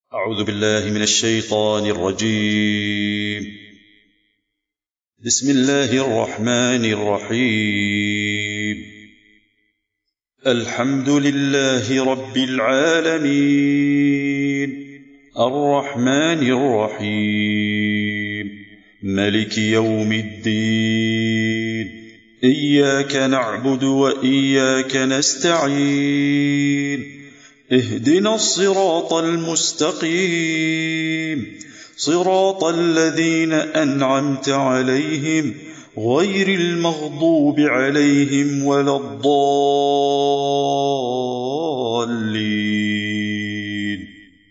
أعوذ بالله من الشيطان الرجيم. بسم الله الرحمن الرحيم. الحمد لله رب العالمين، الرحمن الرحيم، ملك يوم الدين، إياك نعبد وإياك نستعين، اهدنا الصراط المستقيم، صراط الذين أنعمت عليهم غير المغضوب عليهم ولا الضالين.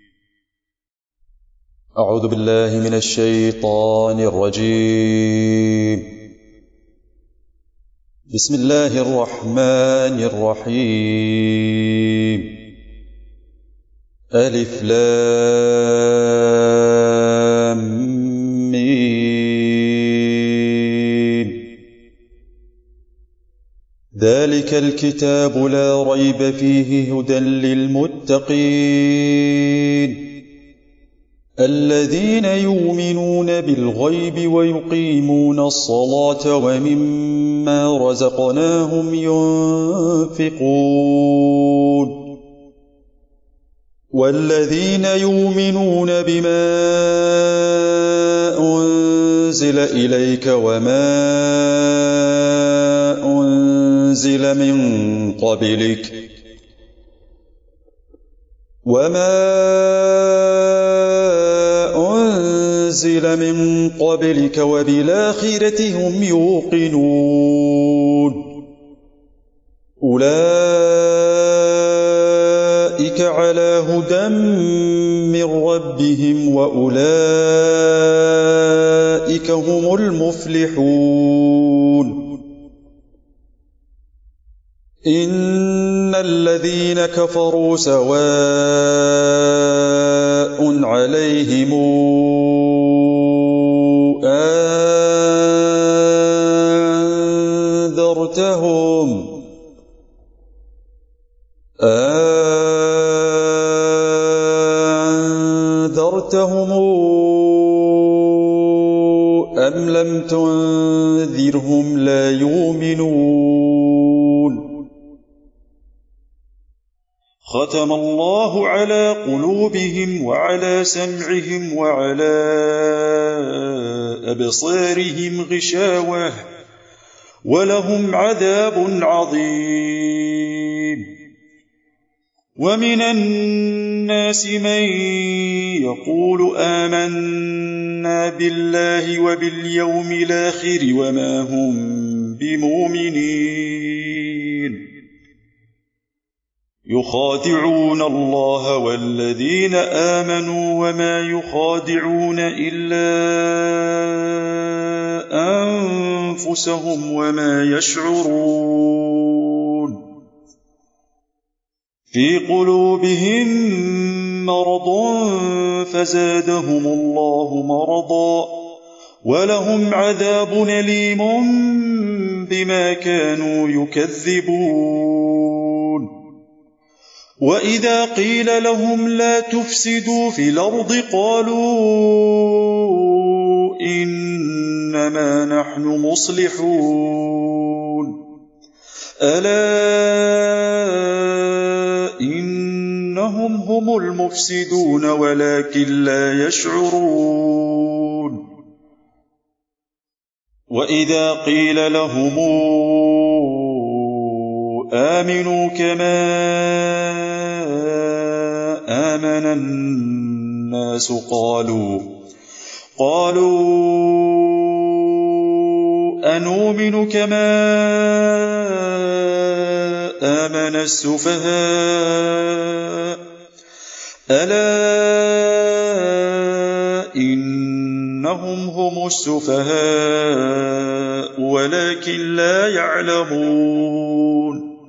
أعوذ بالله من الشيطان الرجيم. بسم الله الرحمن الرحيم. ألف لام ميم. ذلك الكتاب لا ريب فيه هدى للمتقين الذين يؤمنون بالغيب ويقيمون الصلاة ومما رزقناهم ينفقون والذين يؤمنون بما أنزل إليك وما أنزل من قبلك وبالآخرة هم يوقنون أولئك على هدى من ربهم وأولئك هم المفلحون. إن الذين كفروا سواء عليهم أنذرتهم أم لم تنذرهم لا يؤمنون. ختم الله على قلوبهم وعلى سمعهم وعلى أبصارهم غشاوة ولهم عذاب عظيم. ومن الناس من يقول آمنا بالله وباليوم الآخر وما هم بمؤمنين، يخادعون الله والذين آمنوا وما يخادعون إلا أنفسهم وما يشعرون. في قلوبهم مرض فزادهم الله مرضا ولهم عذاب أليم بما كانوا يكذبون. وإذا قيل لهم لا تفسدوا في الأرض قالوا إنما نحن مصلحون. ألا إنهم هم المفسدون ولكن لا يشعرون. وإذا قيل لهم آمنوا كما آمن الناس قالوا أنؤمن كما آمن السفهاء ألا إنهم هم السفهاء ولكن لا يعلمون.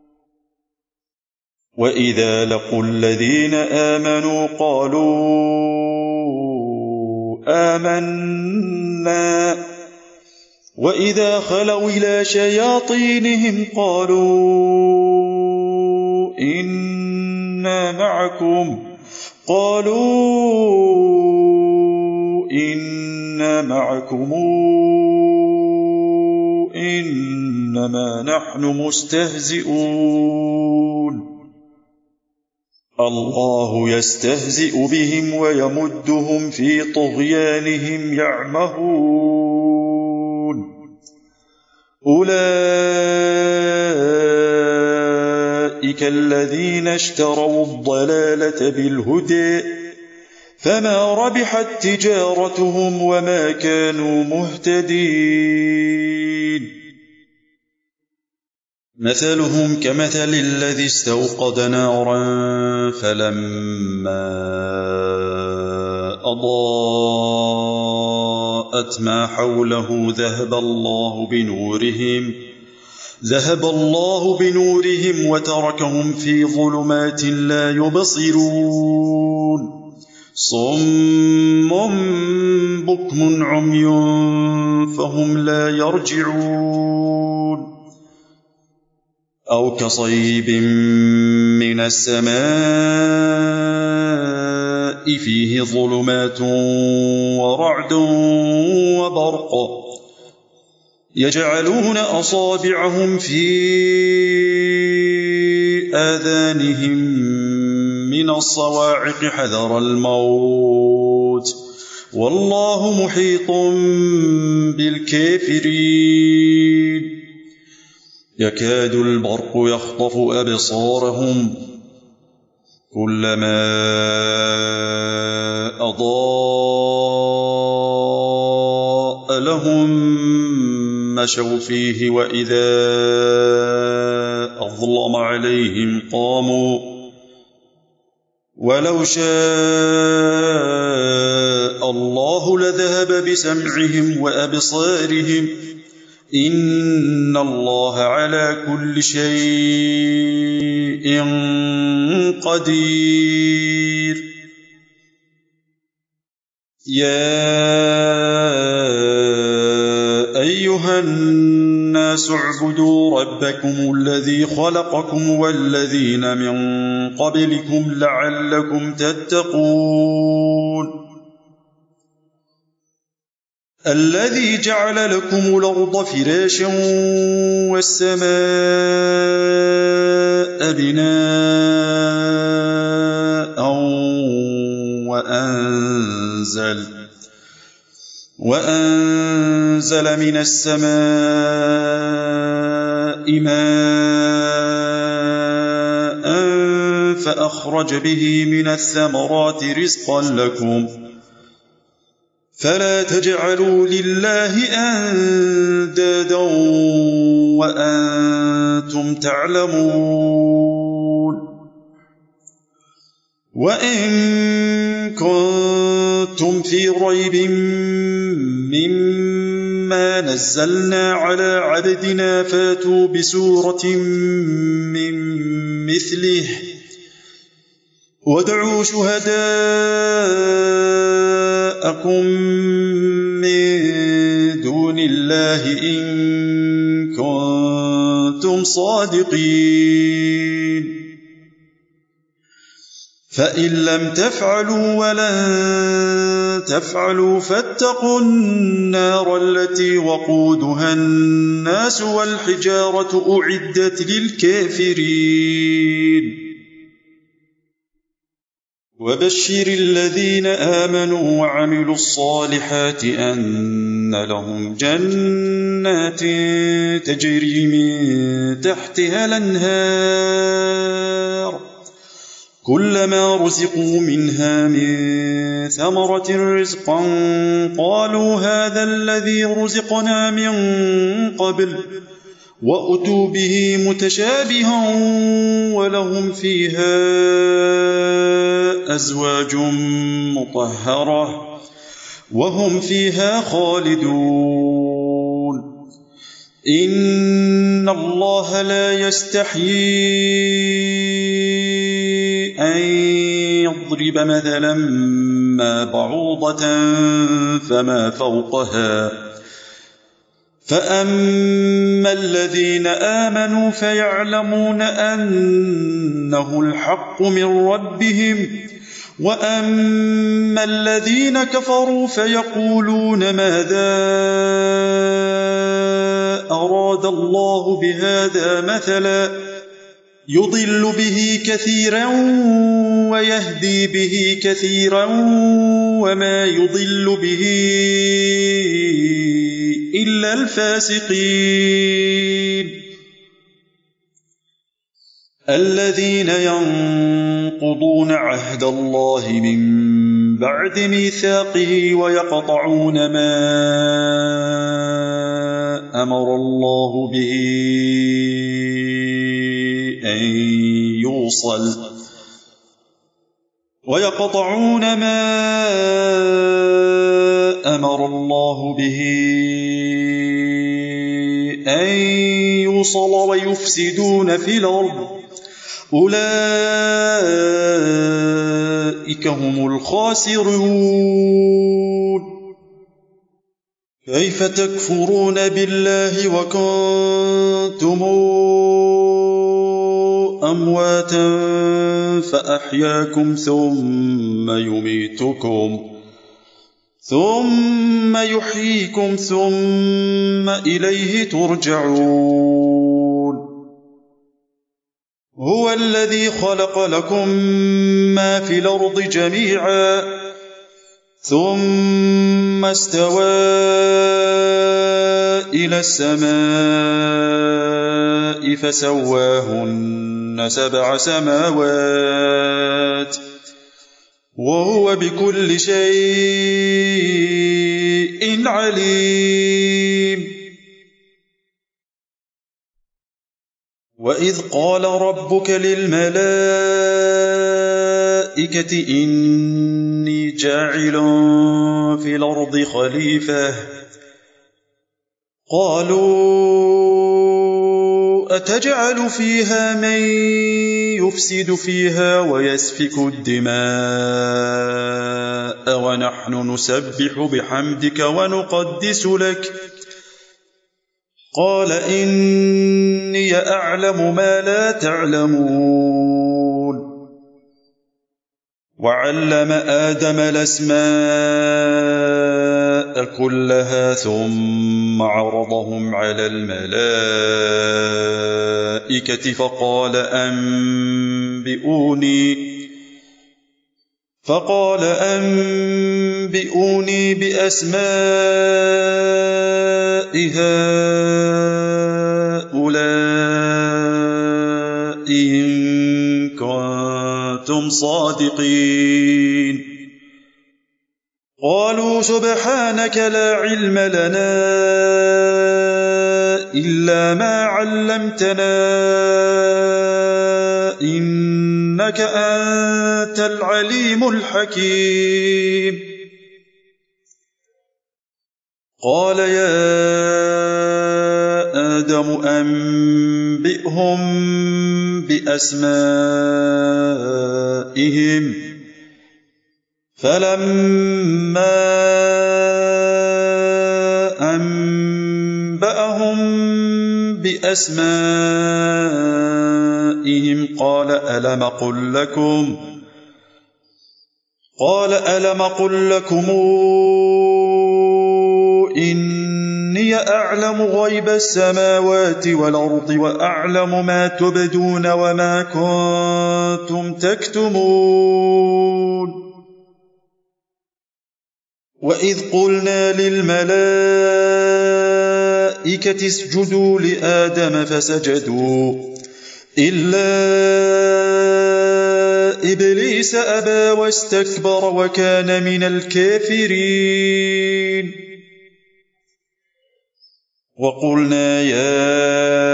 وإذا لقوا الذين آمنوا قالوا آمنا وإذا خلوا إلى شياطينهم قالوا إنا معكم قالوا إنا معكم إنما نحن مستهزئون الله يستهزئ بهم ويمدهم في طغيانهم يعمهون أولئك الذين اشتروا الضلالة بالهدى فما ربحت تجارتهم وما كانوا مهتدين مثلهم كمثل الذي استوقد نارا فلما أضاءت ما حوله ذهب الله بنورهم وتركهم في ظلمات لا يبصرون صم بكم عمي فهم لا يرجعون أو كصيب من السماء فيه ظلمات ورعد وبرق يجعلون أصابعهم في آذانهم من الصواعق حذر الموت والله محيط بالكافرين يكاد البرق يخطف أبصارهم كلما أضاء لهم مشوا فيه وإذا أظلم عليهم قاموا ولو شاء الله لذهب بسمعهم وأبصارهم إن الله على كل شيء قدير يا أيها الناس اعبدوا ربكم الذي خلقكم والذين من قبلكم لعلكم تتقون الذي جعل لكم الأرض فراشا والسماء بناء وأنزل من السماء ماء فأخرج به من الثمرات رزقا لكم فلا تجعلوا لله أندادا وأنتم تعلمون وإن كنتم في ريب مما نزلنا على عبدنا فاتوا بسورة من مثله وادعوا شهداءكم من دون الله إن كنتم صادقين فإن لم تفعلوا ولن تفعلوا فاتقوا النار التي وقودها الناس والحجارة أعدت للكافرين وبشر الذين آمنوا وعملوا الصالحات أن لهم جنات تجري من تحتها الأنهار كلما رزقوا منها من ثمرة رزقا قالوا هذا الذي رزقنا من قبل وأتوا به متشابها ولهم فيها أزواج مطهرة وهم فيها خالدون إن الله لا يستحيي أن يضرب مثلا ما بعوضة فما فوقها فأما الذين آمنوا فيعلمون أنه الحق من ربهم وأما الذين كفروا فيقولون ماذا أراد الله بهذا مثلا يضل به كثيرا ويهدي به كثيرا وما يضل به إلا الفاسقين الذين ينقضون عهد الله من بعد ميثاقه ويقطعون ما أمر الله به أن يوصل ويفسدون في الأرض أولئك هم الخاسرون كيف تكفرون بالله وكنتم أمواتا فأحياكم ثم يحييكم ثم إليه ترجعون هو الذي خلق لكم ما في الأرض جميعا ثم استوى إلى السماء فسواهن 7 سماوات وهو بكل شيء عليم وإذ قال ربك للملائكة إني جاعل في الأرض خليفة قالوا أتجعل فيها من يفسد فيها ويسفك الدماء ونحن نسبح بحمدك ونقدس لك قال إني أعلم ما لا تعلمون وعلم آدم الأسماء كلها ثم عرضهم على الملائكة فقال أنبئوني بأسماء هؤلاء إن كنتم صادقين قالوا سبحانك لا علم لنا إلا ما علمتنا إنك أنت العليم الحكيم قال يا آدم أنبئهم بأسمائهم فلما أنبأهم بأسمائهم قال ألم قل لكم إني أعلم غيب السماوات والأرض وأعلم ما تبدون وما كنتم تكتمون وإذ قلنا للملائكة اسجدوا لآدم فسجدوا إلا إبليس أبى واستكبر وكان من الكافرين وقلنا يا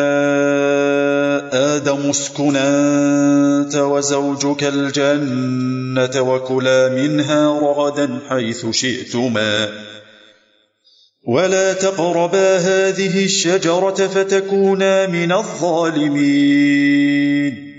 آدم اسكن أنت وزوجك الجنة وكلا منها رغدا حيث شئتما ولا تقربا هذه الشجرة فتكونا من الظالمين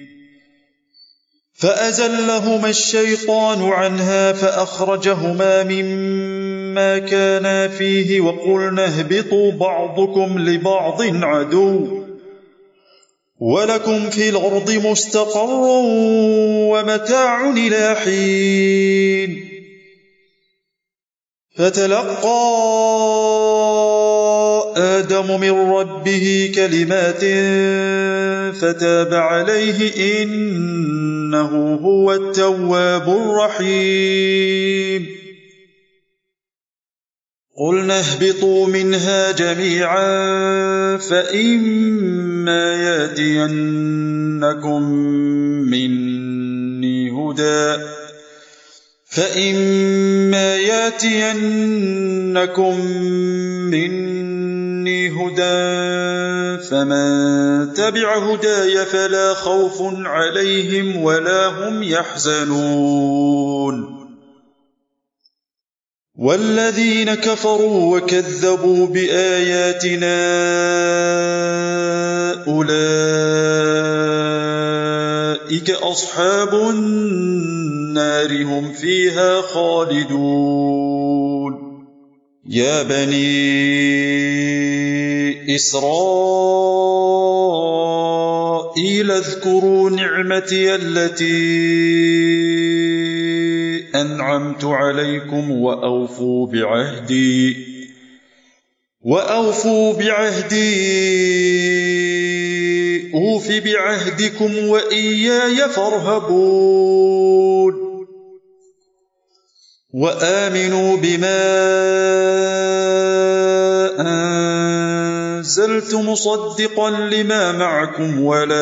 فأزلهما الشيطان عنها فأخرجهما مما كانا فيه وقلنا اهبطوا بعضكم لبعض عدو ولكم في الأرض مستقر ومتاع إلى حين فتلقى آدم من ربه كلمات فتاب عليه إنه هو التواب الرحيم قلنا اهبطوا منها جميعا فإما يأتينكم مني هدى فمن تبع هداي فلا خوف عليهم ولا هم يحزنون والذين كفروا وكذبوا بآياتنا أولئك أصحاب النار هم فيها خالدون يا بني إسرائيل اذكروا نعمتي التي أنعمت عليكم وأوفوا بعهدي أوف بعهدكم وإياي فارهبون وآمنوا بما أنزلت مصدقا لما معكم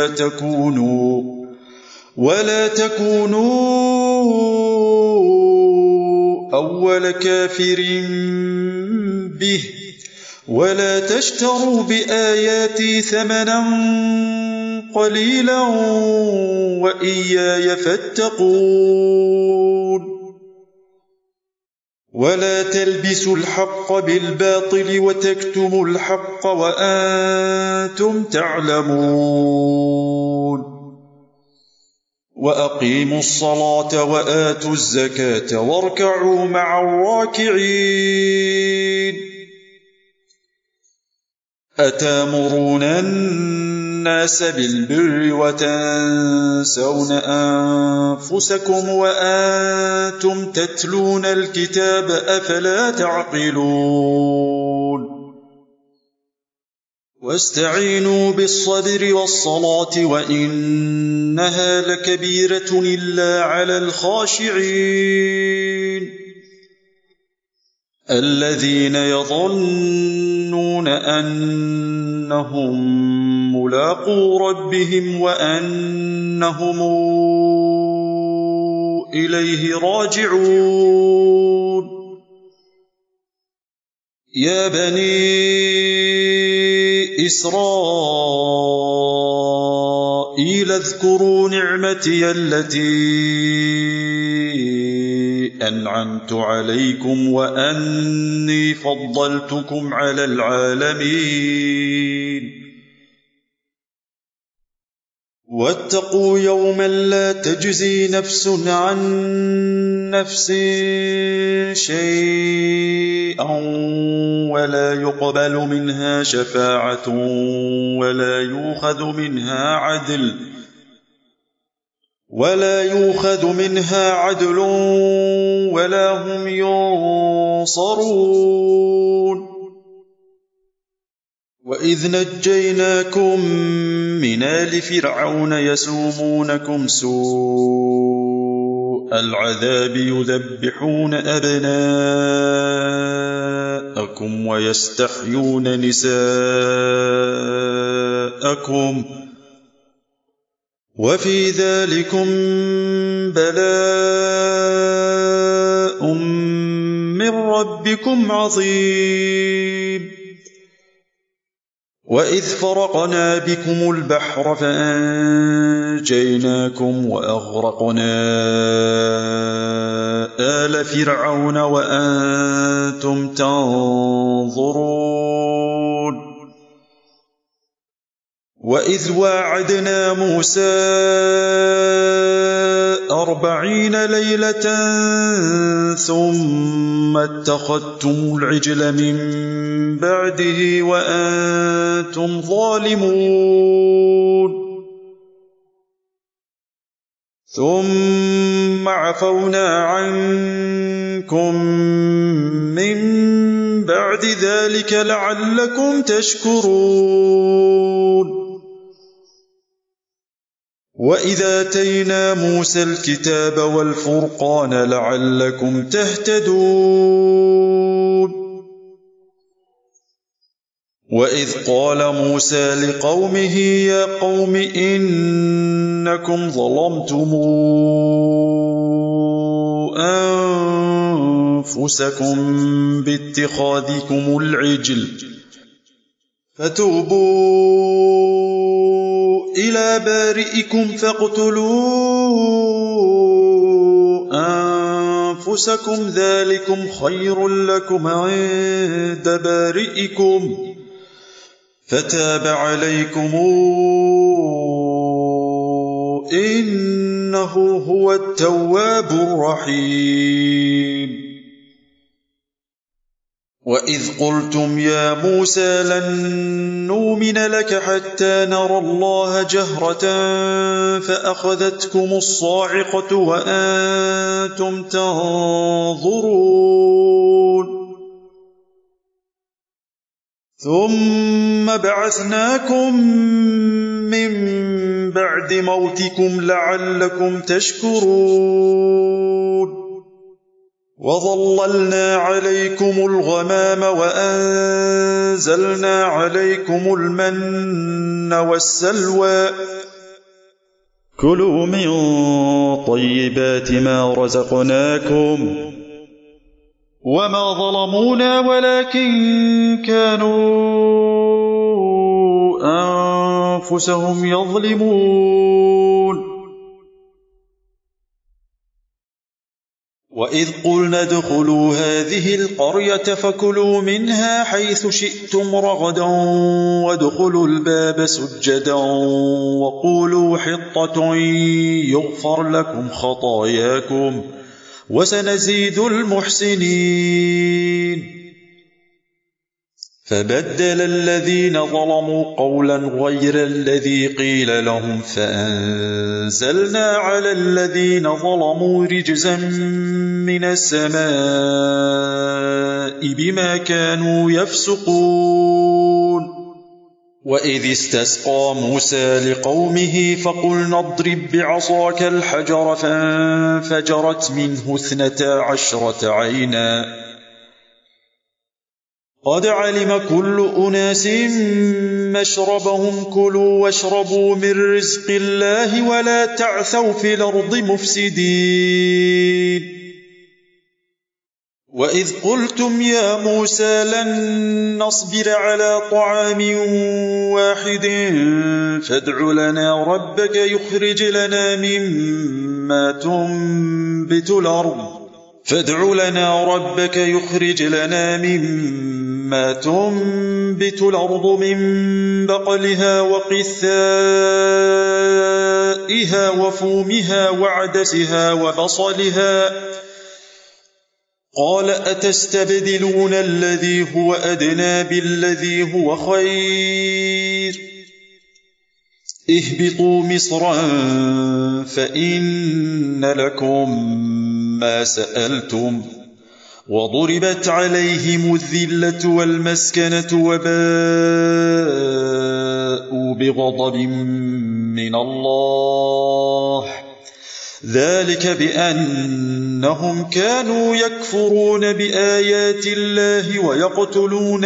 ولا تكونوا أول كافر به ولا تشتروا بآياتي ثمنا قليلا وإياي فاتقون ولا تلبسوا الحق بالباطل وتكتموا الحق وأنتم تعلمون وأقيموا الصلاة وآتوا الزكاة واركعوا مع الراكعين أتامرون الناس بالبر وتنسون أنفسكم وأنتم تتلون الكتاب أفلا تعقلون واستعينوا بالصبر والصلاة وإنها لكبيرة إلا على الخاشعين الذين يظنون أنهم ملاقو ربهم وأنهم إليه راجعون يا بني إسرائيل اذكروا نعمتي التي أنعمت عليكم وأني فضلتكم على العالمين واتقوا يوما لا تجزي نفس عن نفس شيئا ولا يقبل منها شفاعة ولا يؤخذ منها عدل ولا هم ينصرون وإذ نجيناكم من آل فرعون يسومونكم سوء العذاب يذبحون أبناءكم ويستحيون نساءكم وفي ذلكم بلاء من ربكم عظيم وإذ فرقنا بكم البحر فأنجيناكم وأغرقنا آل فرعون وأنتم تنظرون وإذ واعدنا موسى 40 ليلة ثم اتخذتم العجل من بعده وأنتم ظالمون ثم عفونا عنكم من بعد ذلك لعلكم تشكرون وإذا آتينا موسى الكتاب والفرقان لعلكم تهتدون وإذ قال موسى لقومه يا قوم إنكم ظلمتم أنفسكم باتخاذكم العجل فتوبوا إلى بارئكم فاقتلوا أنفسكم ذلكم خير لكم عند بارئكم فتاب عليكم إنه هو التواب الرحيم وإذ قلتم يا موسى لن نؤمن لك حتى نرى الله جهرة فأخذتكم الصاعقة وأنتم تنظرون ثم بعثناكم من بعد موتكم لعلكم تشكرون وظللنا عليكم الغمام وأنزلنا عليكم المن والسلوى كلوا من طيبات ما رزقناكم وما ظلمونا ولكن كانوا أنفسهم يظلمون وإذ قلنا ادخلوا هذه القرية فكلوا منها حيث شئتم رغدا وادخلوا الباب سجدا وقولوا حطة يغفر لكم خطاياكم وسنزيد المحسنين فبدل الذين ظلموا قولا غير الذي قيل لهم فأنزلنا على الذين ظلموا رجزا من السماء بما كانوا يفسقون وإذ استسقى موسى لقومه فقلنا اضرب بعصاك الحجر فانفجرت منه 12 عينا قد علم كل أناس مشربهم كلوا واشربوا من رزق الله ولا تعثوا في الأرض مفسدين وإذ قلتم يا موسى لن نصبر على طعام واحد فادع لنا ربك يخرج لنا مما تنبت الأرض من بقلها وقثائها وفومها وعدسها وبصلها قال أتستبدلون الذي هو أدنى بالذي هو خير اهبطوا مصرا فإن لكم ما سألتم وضربت عليهم الذلة والمسكنة وباءوا بغضب من الله ذلك بأنهم كانوا يكفرون بآيات الله ويقتلون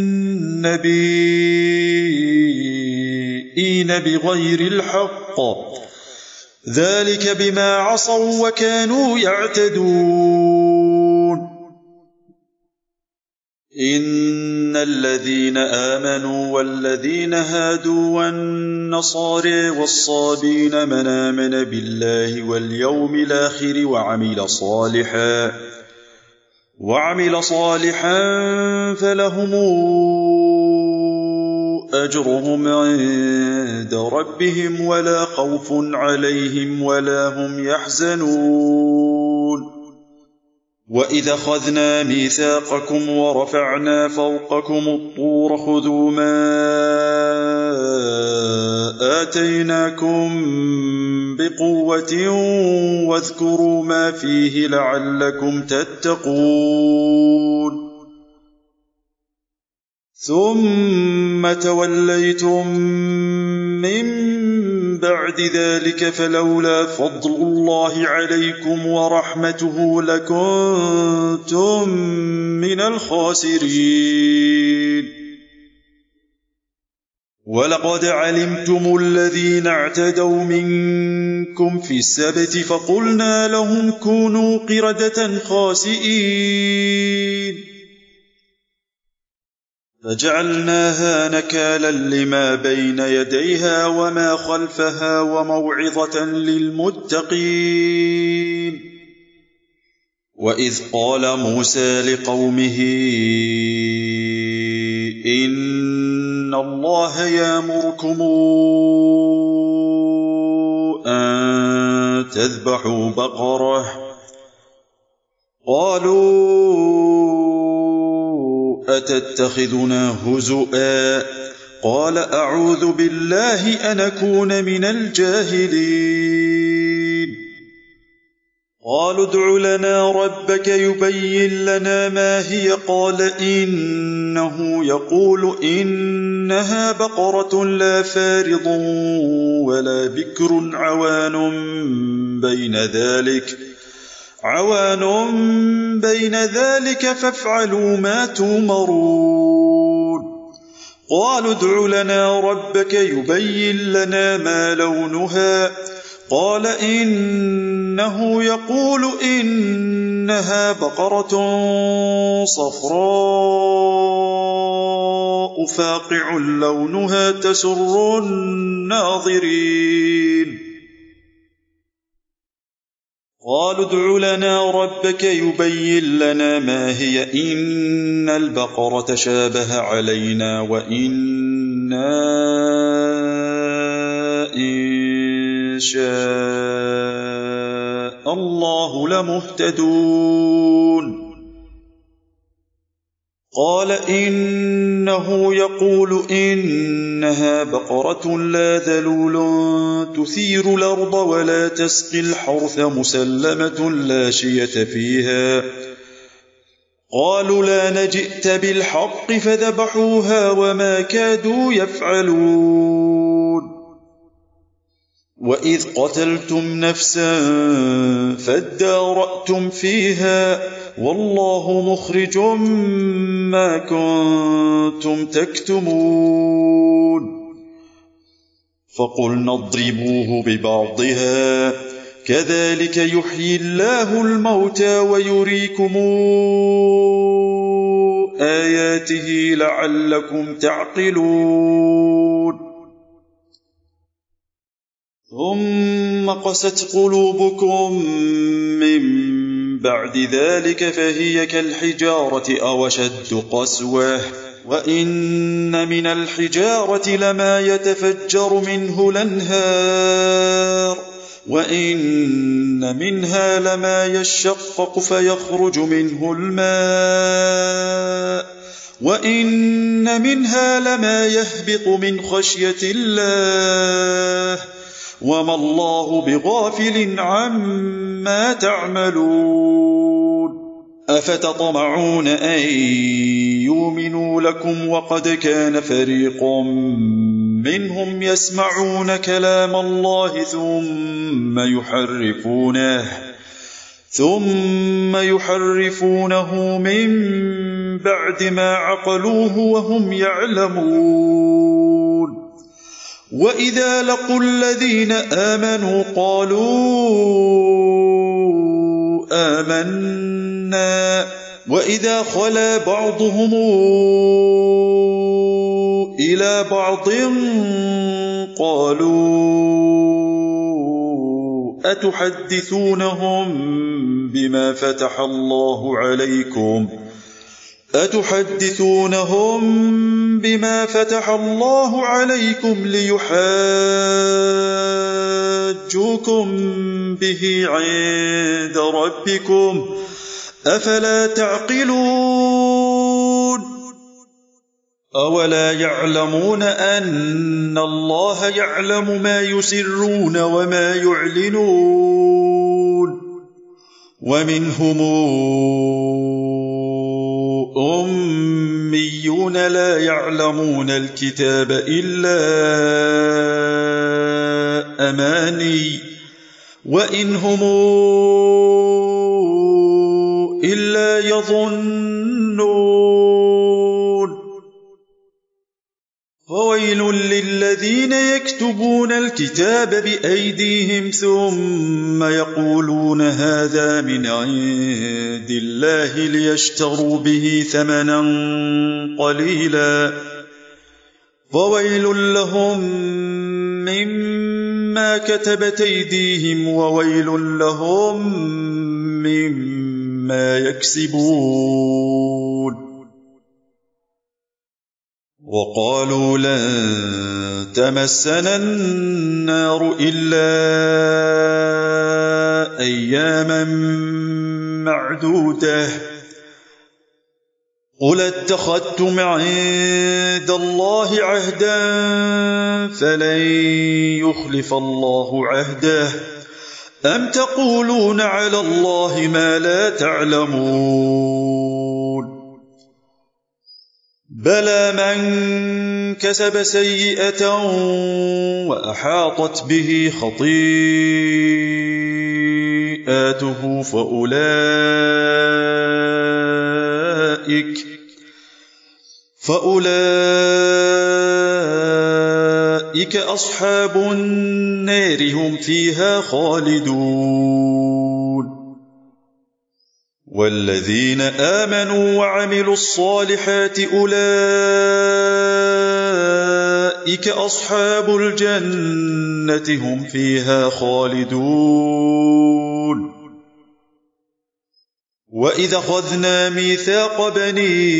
النبيين بغير الحق ذلك بما عصوا وكانوا يعتدون إن الذين آمنوا والذين هادوا والنصارى والصابين من آمن بالله واليوم الآخر وعمل صالحا فلهم أجرهم عند ربهم ولا خوف عليهم ولا هم يحزنون وإذا أخذنا ميثاقكم ورفعنا فوقكم الطور خذوا ما آتيناكم بقوة واذكروا ما فيه لعلكم تتقون ثم توليتم من بعد ذلك فلولا فضل الله عليكم ورحمته لكنتم من الخاسرين ولقد علمتم الذين اعتدوا منكم في السبت فقلنا لهم كونوا قردة خاسئين فجعلناها نكالا لما بين يديها وما خلفها وموعظة للمتقين وإذ قال موسى لقومه إن الله يأمركم أن تذبحوا بقرة قالوا أتتخذنا هزؤا قال أعوذ بالله أن أكون من الجاهلين قالوا ادع لنا ربك يبين لنا ما هي قال إنه يقول إنها بقرة لا فارض ولا بكر عوان بين ذلك فافعلوا ما تؤمرون قالوا ادع لنا ربك يبين لنا ما لونها قال إنه يقول إنها بقرة صفراء فاقع لونها تسر الناظرين قالوا ادع لنا ربك يبين لنا ما هي إن البقرة شابه علينا وإنا إن شاء الله لمهتدون قال إنه يقول إنها بقرة لا ذلول تثير الأرض ولا تسقي الحرث مسلمة لا شية فيها قالوا لا نجئت بالحق فذبحوها وما كادوا يفعلون وإذ قتلتم نفسا فادارأتم فيها والله مخرج ما كنتم تكتمون فقلنا اضربوه ببعضها كذلك يحيي الله الموتى ويريكم آياته لعلكم تعقلون ثم قست قلوبكم من بعد ذلك فهي كالحجارة أو أشد قسوة وإن من الحجارة لما يتفجر منه الأنهار وإن منها لما يشقق فيخرج منه الماء وإن منها لما يهبط من خشية الله وما الله بغافل عما تعملون أفتطمعون أن يؤمنوا لكم وقد كان فريق منهم يسمعون كلام الله ثم يحرفونه من بعد ما عقلوه وهم يعلمون وإذا لقوا الذين آمنوا قالوا آمنا وإذا خلا بعضهم إلى بعض قالوا أتحدثونهم بما فتح الله عليكم ليحاجوكم به عند ربكم أفلا تعقلون أولا يعلمون أن الله يعلم ما يسرون وما يعلنون ومنهم أميون لا يعلمون الكتاب إلا أماني وإن هم إلا يظنون فويل للذين يكتبون الكتاب بأيديهم ثم يقولون هذا من عند الله ليشتروا به ثمنا قليلا فويل لهم مما كتبت أيديهم وويل لهم مما يكسبون وقالوا لن تمسنا النار إلا أياما معدودة قل اتخذتم عند الله عهدا فلن يخلف الله عهده أم تقولون على الله ما لا تعلمون بلى من كسب سيئة وأحاطت به خطيئاته فأولئك أصحاب النار هم فيها خالدون والذين آمنوا وعملوا الصالحات أولئك أصحاب الجنة هم فيها خالدون وإذا أخذنا ميثاق بني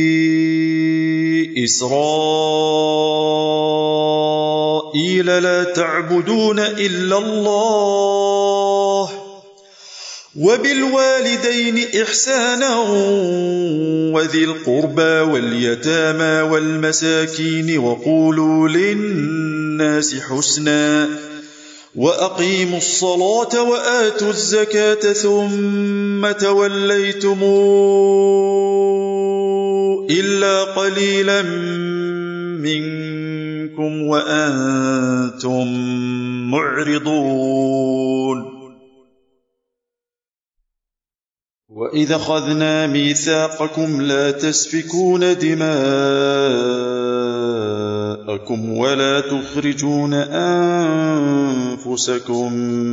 إسرائيل لا تعبدون إلا الله وبالوالدين إحسانا وذي القربى واليتامى والمساكين وقولوا للناس حسنا وأقيموا الصلاة وآتوا الزكاة ثم توليتم إلا قليلا منكم وأنتم معرضون وإذا أخذنا ميثاقكم لا تسفكون دماءكم ولا تخرجون أنفسكم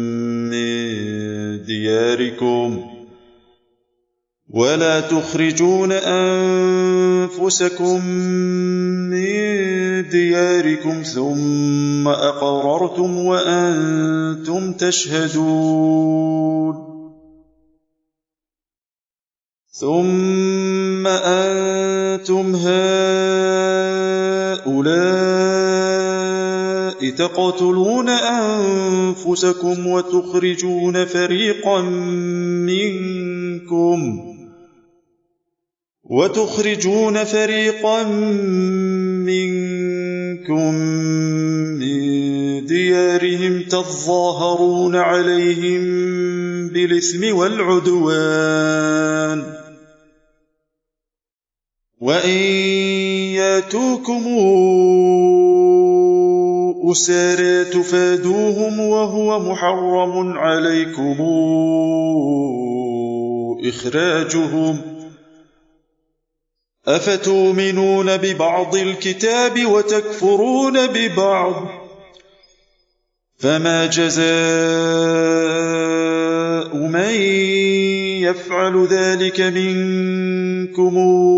من دياركم ثم أقررتم وأنتم تشهدون ثم أنتم هؤلاء تقتلون أنفسكم وتخرجون فريقا منكم من ديارهم تظاهرون عليهم بالإثم والعدوان وإن ياتوكم أسارى تفادوهم وهو محرم عليكم إخراجهم أفتؤمنون ببعض الكتاب وتكفرون ببعض فما جزاء من يفعل ذلك منكم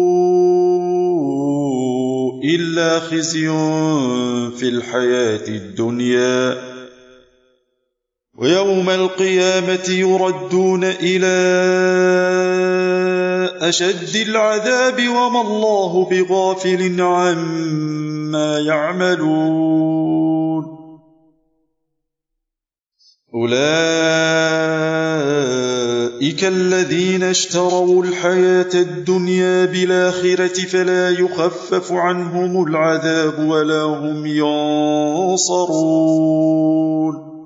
إلا خزي في الحياة الدنيا ويوم القيامة يردون إلى أشد العذاب وما الله بغافل عما يعملون أولئك الذين اشتروا الحياة الدنيا بالآخرة فلا يخفف عنهم العذاب ولا هم ينصرون.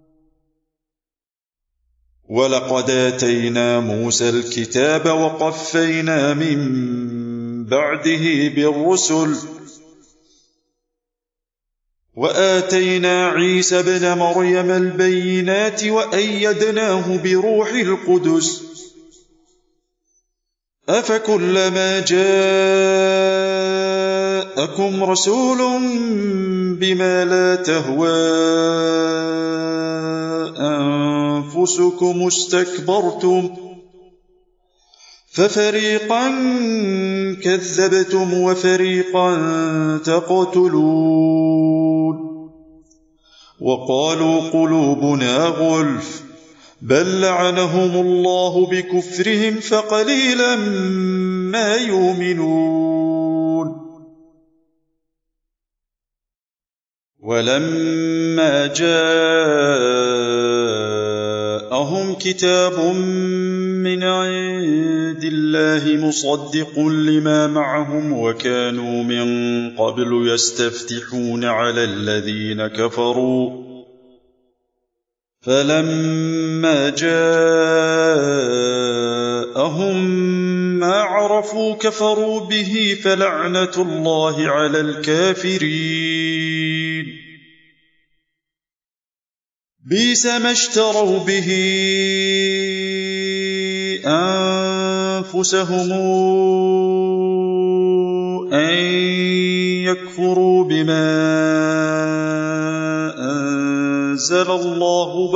ولقد آتينا موسى الكتاب وقفينا من بعده بالرسل وآتينا عيسى ابن مريم البينات وأيدناه بروح القدس أفكلما جاءكم رسول بما لا تهوى أنفسكم استكبرتم ففريقا كذبتم وفريقا تقتلون. وقالوا قلوبنا غلف بل لعنهم الله بكفرهم فقليلا ما يؤمنون. ولما جاءهم كتاب من عند الله مصدق لما معهم وكانوا من قبل يستفتحون على الذين كفروا فلما جاءهم ما عرفوا كفروا به فلعنة الله على الكافرين. بئس ما اشتروا به أنفسهم أن يكفروا بما أنزل الله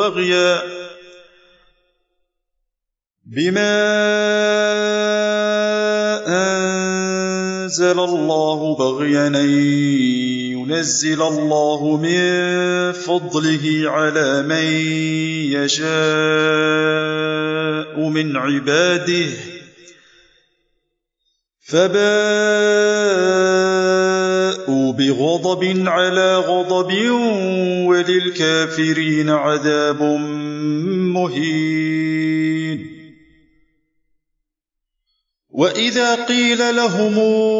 بغيا أن ينزل الله من فضله على من يشاء من عباده فباءوا بغضب على غضب وللكافرين عذاب مهين. وإذا قيل لهم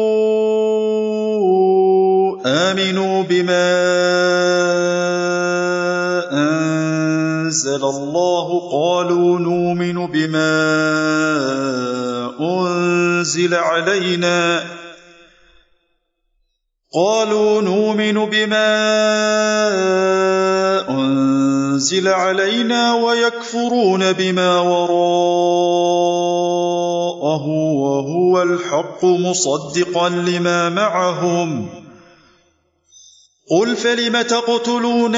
آمنوا بما أنزل الله قالوا نؤمن بما أنزل علينا ويكفرون بما وراءه وهو الحق مصدقا لما معهم. قل فلم تقتلون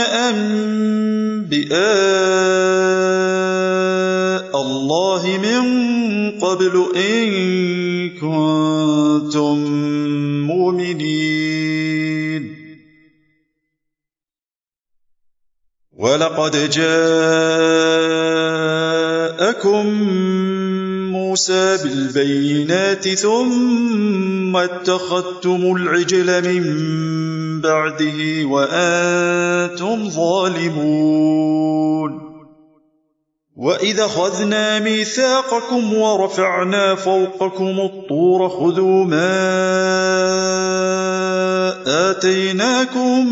أنبياء الله من قبل إن كنتم مؤمنين. ولقد جاءكم موسى بالبينات ثم اتخذتم العجل من بعده وأنتم ظالمون. وإذا أخذنا ميثاقكم ورفعنا فوقكم الطور خذوا ما آتيناكم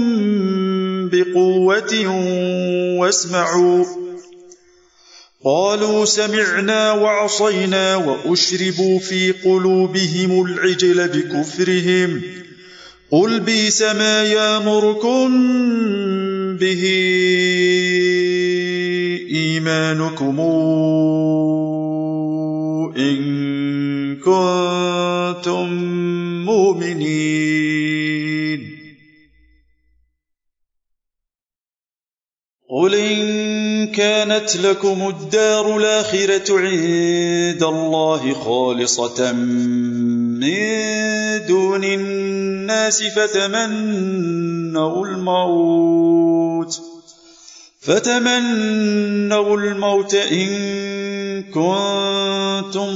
بقوة واسمعوا قالوا سمعنا وعصينا وأشربوا في قلوبهم العجل بكفرهم قل بئس ما يأمركم به إيمانكم إن كنتم مؤمنين. قل إن كانت لكم الدار الآخرة عند الله خالصة من دون الناس فتمنوا الموت إن كنتم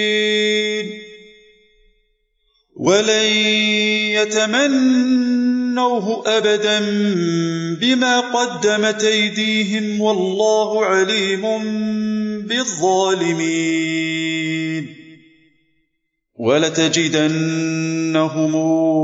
صادقين ولن يتمنوا يتمنوه أبدا بما قدمت أيديهم والله عليم بالظالمين ولتجدنهم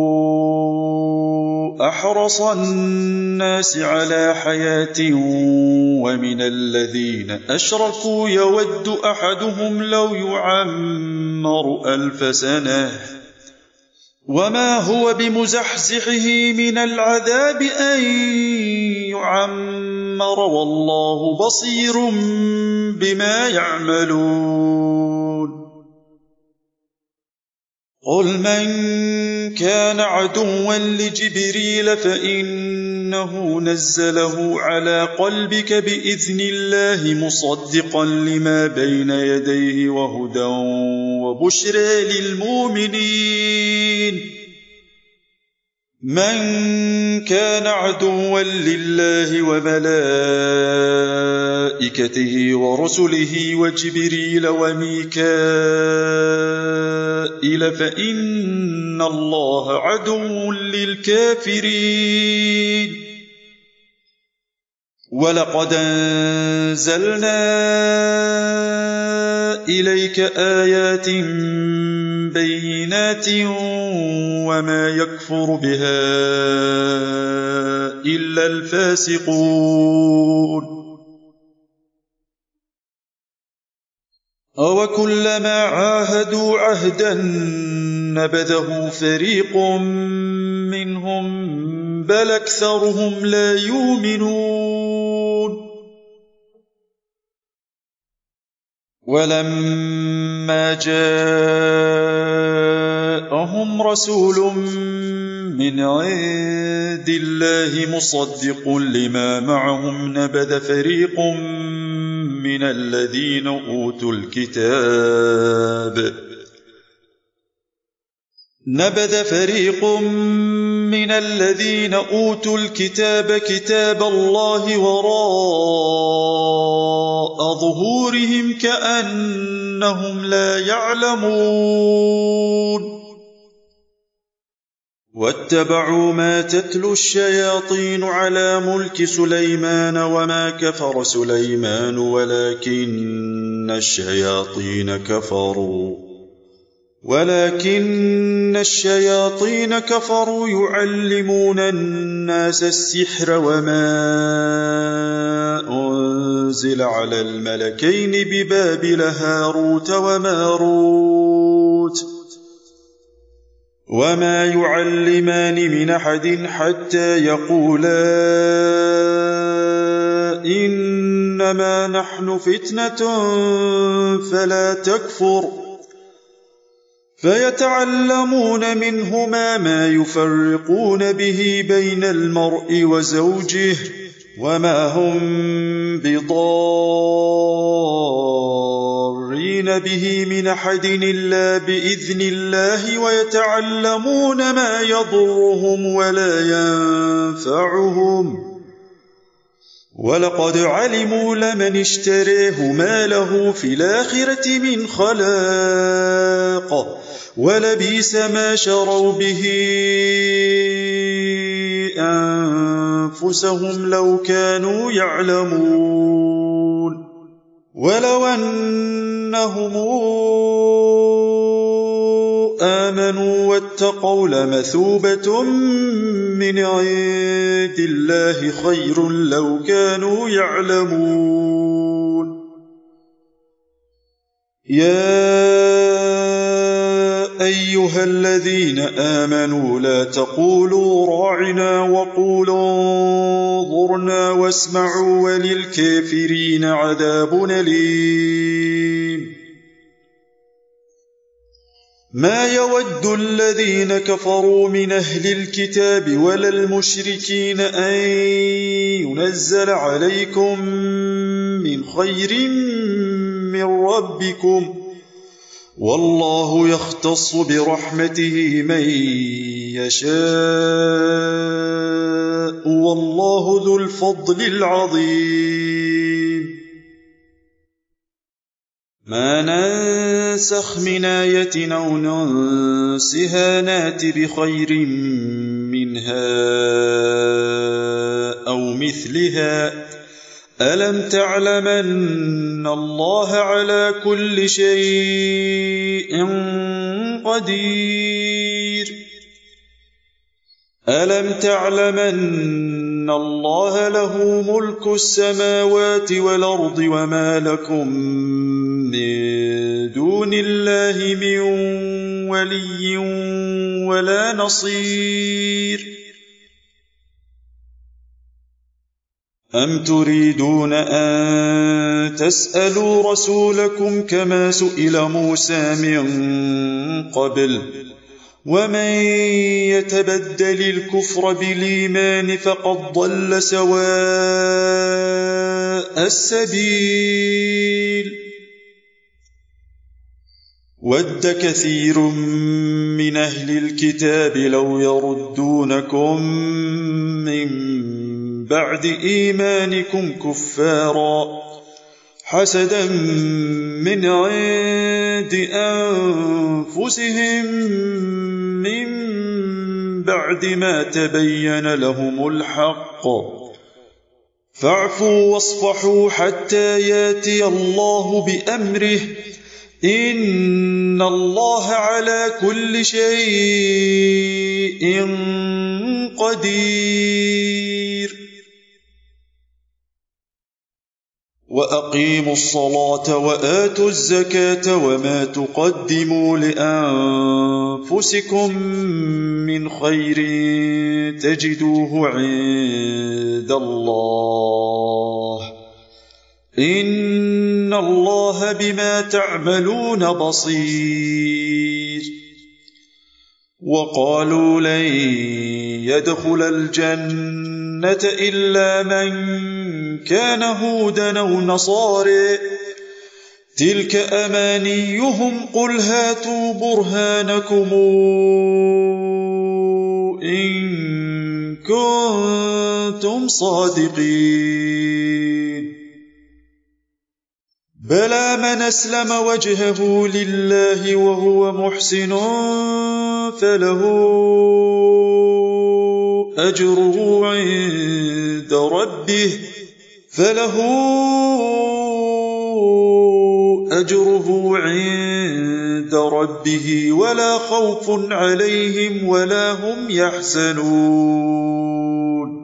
أحرص الناس على حياة ومن الذين أشركوا يود أحدهم لو يعمر 1000 سنة وما هو بمزحزحه من العذاب أن يعمر والله بصير بما يعملون قل من كان عدوا لجبريل فإنه نزله على قلبك بإذن الله مصدقا لما بين يديه وهدى وبشرى للمؤمنين من كان عدوا لله وملائكته ورسله وجبريل وميكائيل فإن الله عدو للكافرين ولقد أنزلنا إليك آيات بينات وما يكفر بها إلا الفاسقون أوكلما عاهدوا عهدا نبذه فريق منهم بل أكثرهم لا يؤمنون ولما جاءهم رسول من عند الله مصدق لما معهم نبذ فريق من الذين أوتوا الكتاب كتاب الله وراء ظهورهم كأنهم لا يعلمون واتبعوا ما تتلو الشياطين على ملك سليمان وما كفر سليمان ولكن الشياطين كفروا يعلمون الناس السحر وما أنزل على الملكين ببابل هاروت وماروت وما يعلمان من أحد حتى يقولا إنما نحن فتنة فلا تكفر فيتعلمون منهما ما يفرقون به بين المرء وزوجه وما هم بضارين به من أحد إلا بإذن الله ويتعلمون ما يضرهم ولا ينفعهم ولقد علموا لمن اشتريه ما له في الآخرة من خلاق ولبئس ما شروا به أنفسهم لو كانوا يعلمون ولو أنهم آمنوا واتقوا لمثوبة من عند الله خير لو كانوا يعلمون يا أيها الذين آمنوا لا تقولوا راعنا وقولوا انظرنا واسمعوا وللكافرين عذاب أليم ما يود الذين كفروا من أهل الكتاب ولا المشركين أن ينزل عليكم من خير من ربكم والله يختص برحمته من يشاء والله ذو الفضل العظيم ما ننسخ من آية أو ننسها نات بخير منها أو مثلها ألم تعلم أن الله على كل شيء قدير ألم تعلم أن الله له ملك السماوات والأرض وما لكم من دون الله من ولي ولا نصير أم تريدون أن تسألوا رسولكم كما سئل موسى من قبل ومن يتبدل الكفر بالإيمان فقد ضل سواء السبيل ود كثير من أهل الكتاب لو يردونكم من بعد إيمانكم كفارا حسدا من عند أنفسهم من بعد ما تبين لهم الحق فاعفوا واصفحوا حتى ياتي الله بأمره إن الله على كل شيء قدير وأقيموا الصلاة وآتوا الزكاة وما تقدموا لأنفسكم من خير تجدوه عند الله إن الله بما تعملون بصير وقالوا لن يدخل الجنة إلا من كان هودا أو نصارى تلك أمانيهم قل هاتوا برهانكم إن كنتم صادقين بلى من أسلم وجهه لله وهو محسن فله أجره عند ربه ولا خوف عليهم ولا هم يحزنون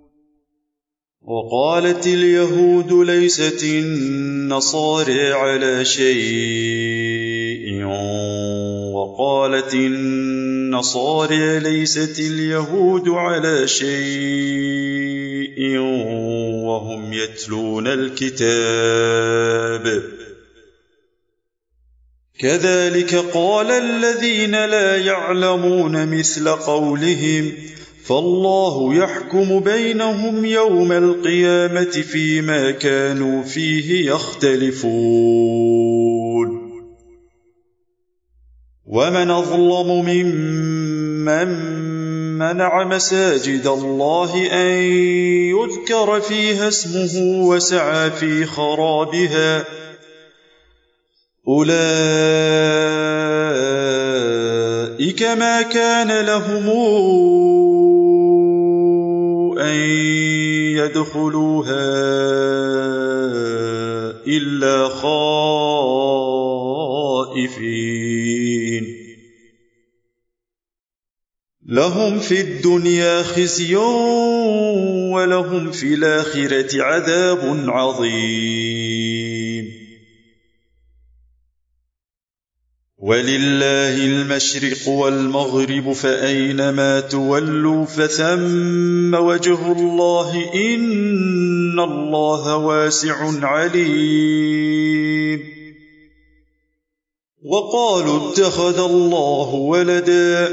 وقالت اليهود ليست النصارى على شيء وقالت النصارى ليست اليهود على شيء وهم يتلون الكتاب كذلك قال الذين لا يعلمون مثل قولهم فالله يحكم بينهم يوم القيامة فيما كانوا فيه يختلفون ومن أظلم ممن منع مساجد الله أن يذكر فيها اسمه وسعى في خرابها أولئك ما كان لهم أن يدخلوها إلا خائفين لهم في الدنيا خزي ولهم في الآخرة عذاب عظيم ولله المشرق والمغرب فأينما تولوا فثم وجه الله إن الله واسع عليم وقالوا اتخذ الله ولدا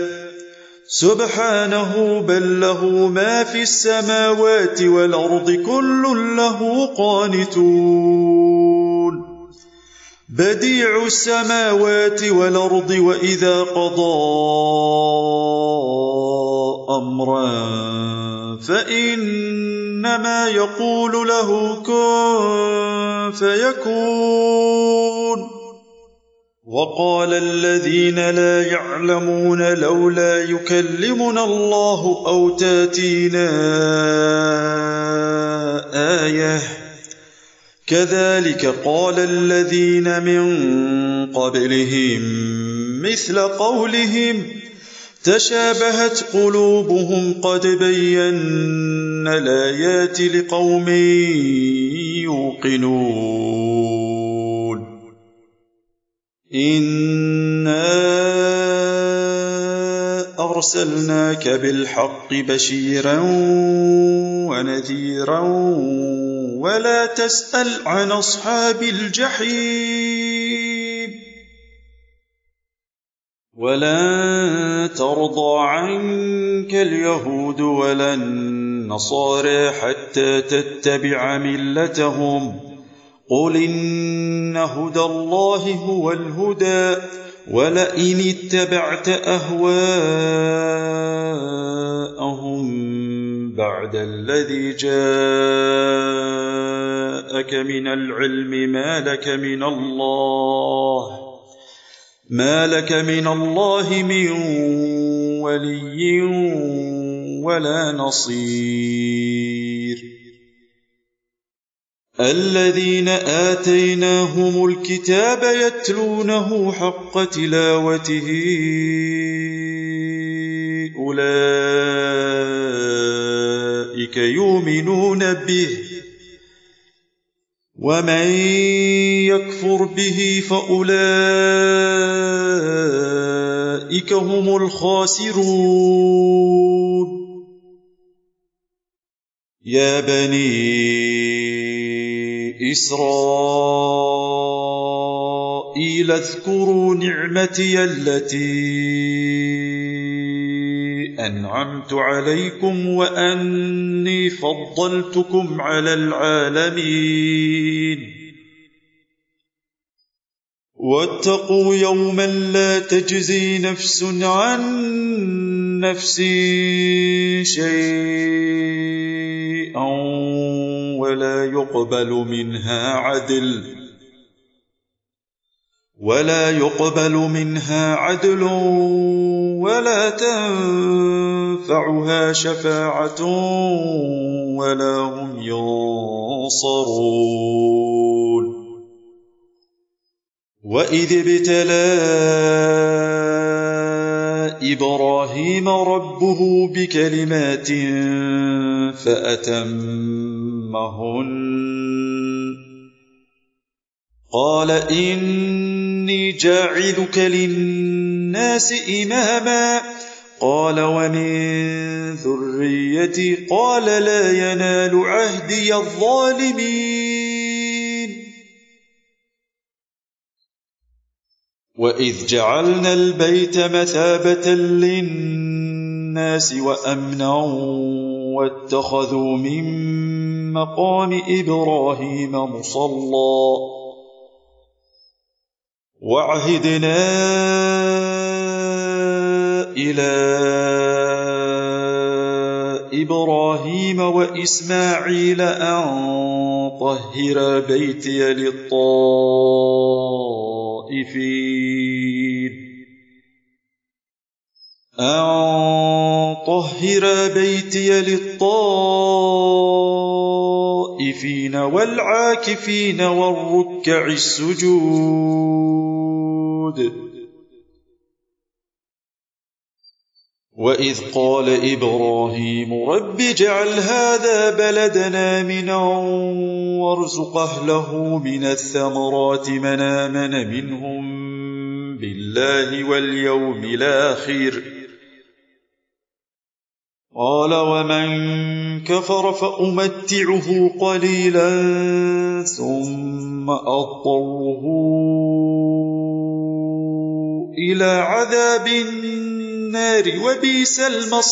سبحانه بل له ما في السماوات والأرض كل له قانتون بديع السماوات والأرض وإذا قضى أمرا فإنما يقول له كن فيكون وقال الذين لا يعلمون لولا يكلمنا الله أو تاتينا آية كذلك قال الذين من قبلهم مثل قولهم تشابهت قلوبهم قد بينا الآيات لقوم يوقنون إنا أرسلناك بالحق بشيرا ونذيرا ولا تسأل عن أصحاب الجحيم ولن ترضى عنك اليهود ولا النصارى حتى تتبع ملتهم قل إن هدى الله هو الهدى ولئن اتبعت أهواءهم بعد الذي جاءك من العلم ما لك من الله من ولي ولا نصير الذين آتيناهم الكتاب يتلونه حق تلاوته أولئك يؤمنون به ومن يكفر به فأولئك هم الخاسرون يا بني إسرائيل اذكروا نعمتي التي أنعمت عليكم وأني فضلتكم على العالمين واتقوا يوما لا تجزي نفس عن نفس شيئا ولا يقبل منها عدل ولا تنفعها شفاعة ولا هم ينصرون وإذ ابتلى إبراهيم ربه بكلمات فأتمهن قال إني جاعلك للناس إماما قال ومن ذريتي قال لا ينال عهدي الظالمين وإذ جعلنا البيت مثابة للناس وأمنا واتخذوا من مقام إبراهيم مصلى وعهدنا إلى إبراهيم وإسماعيل أن طهر بيتي للطائفين والعاكفين والركع السجود وإذ قال إبراهيم رب اجعل هذا بلدنا آمنا وارزق أهله من الثمرات من آمن منهم بالله واليوم الآخر قال ومن كفر فأمتعه قليلا ثم أضطره إلى عذاب النار وبئس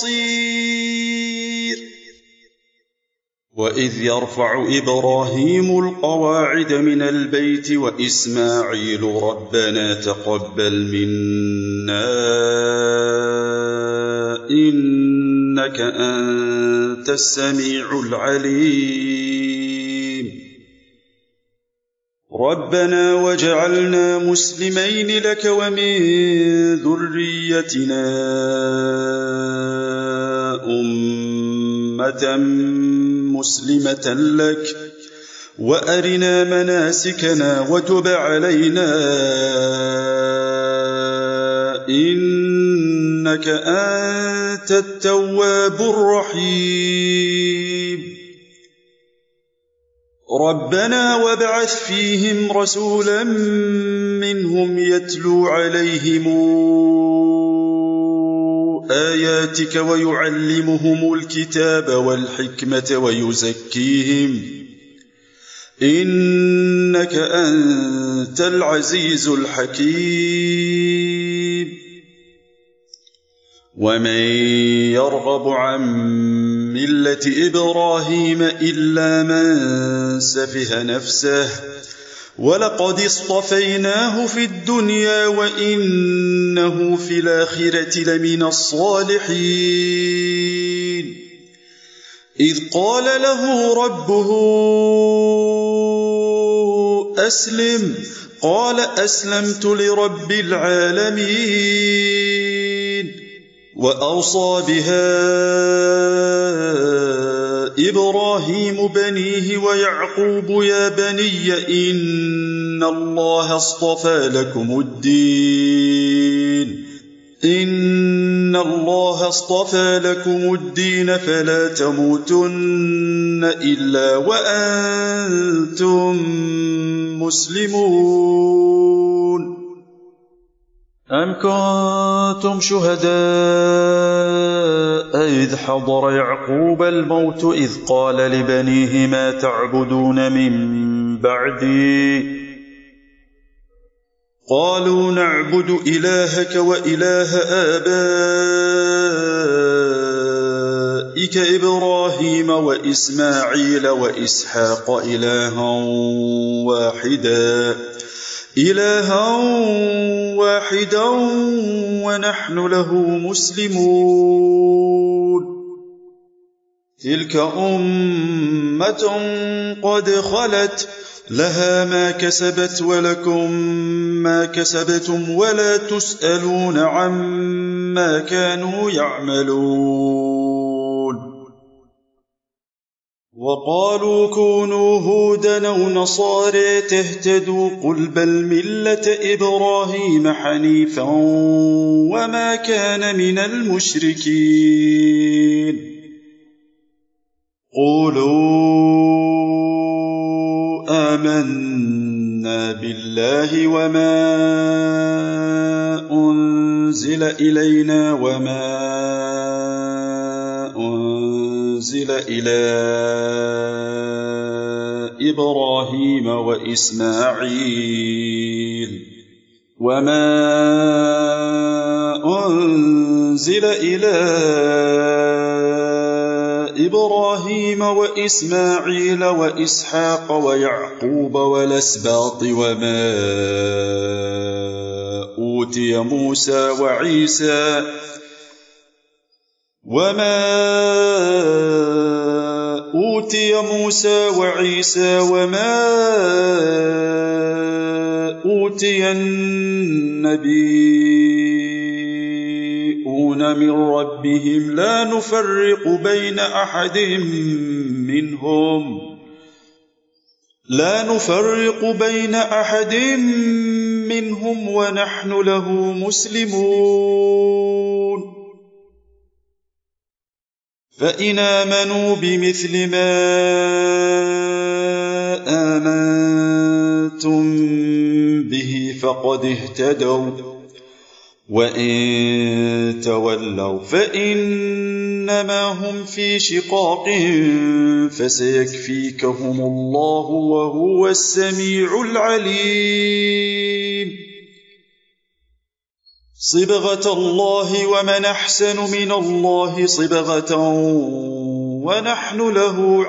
المصير وإذ يرفع إبراهيم القواعد من البيت وإسماعيل ربنا تقبل منا إنك أنت السميع العليم ربنا واجعلنا مسلمين لك ومن ذريتنا أمة مسلمة لك وأرنا مناسكنا وتب علينا إنك أنت التواب الرحيم ربنا وابعث فيهم رسولا منهم يتلو عليهم آياتك ويعلمهم الكتاب والحكمة ويزكيهم إنك أنت العزيز الحكيم ومن يرغب عن ملة إبراهيم إلا من سفه نفسه ولقد اصطفيناه في الدنيا وإنه في الآخرة لمن الصالحين إذ قال له ربه أسلم قال أسلمت لرب العالمين وأوصى بها إبراهيم بنيه ويعقوب يا بني إن الله اصطفى لكم الدين فلا تموتن إلا وأنتم مسلمون أم كنتم شهداء إذ حضر يعقوب الموت إذ قال لبنيه ما تعبدون من بعدي قالوا نعبد إلهك وإله آبائك إبراهيم وإسماعيل وإسحاق إلها واحدا ونحن له مسلمون تلك أمة قد خلت لها ما كسبت ولكم ما كسبتم ولا تسألون عما كانوا يعملون وقالوا كونوا هودا أو نصارى تهتدوا قل بل ملة إبراهيم حنيفا وما كان من المشركين قولوا آمنا بالله وما أنزل إلينا وما أنزل إلى إبراهيم وإسماعيل وإسحاق ويعقوب والأسباط وما أوتي موسى وعيسى وما أوتي النبيون من ربهم لا نفرق بين أحد منهم ونحن له مسلمون فإن آمنوا بمثل ما آمنتم به فقد اهتدوا وإن تولوا فإنما هم في شقاق فسيكفيكهم الله وهو السميع العليم صبغة الله ومن أحسن من الله صبغة ونحن له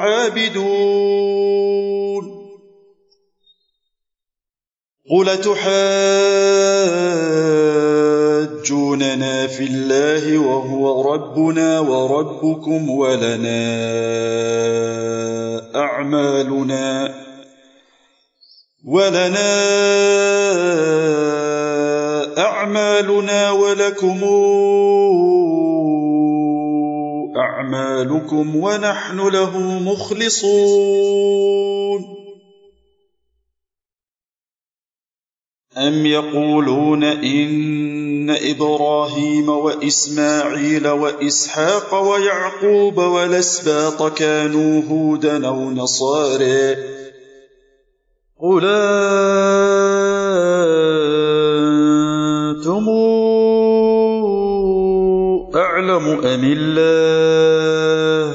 عابدون قل تحاجوننا في الله وهو ربنا وربكم ولنا أعمالنا ولكم أعمالكم ونحن له مخلصون أم يقولون إن إبراهيم وإسماعيل وإسحاق ويعقوب والأسباط كانوا هودا أو نصارى قل أنتم أعلم أم الله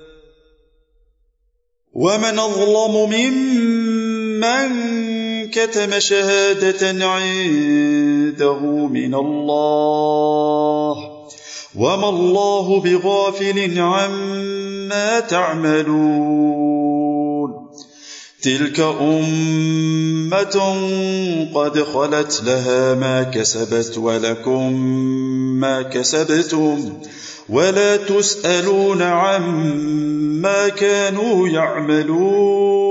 ومن أظلم ممن كتم شهادة عنده من الله وما الله بغافل عما تعملون تلك أمة قد خلت لها ما كسبت ولكم ما كسبتم ولا تسألون عما كانوا يعملون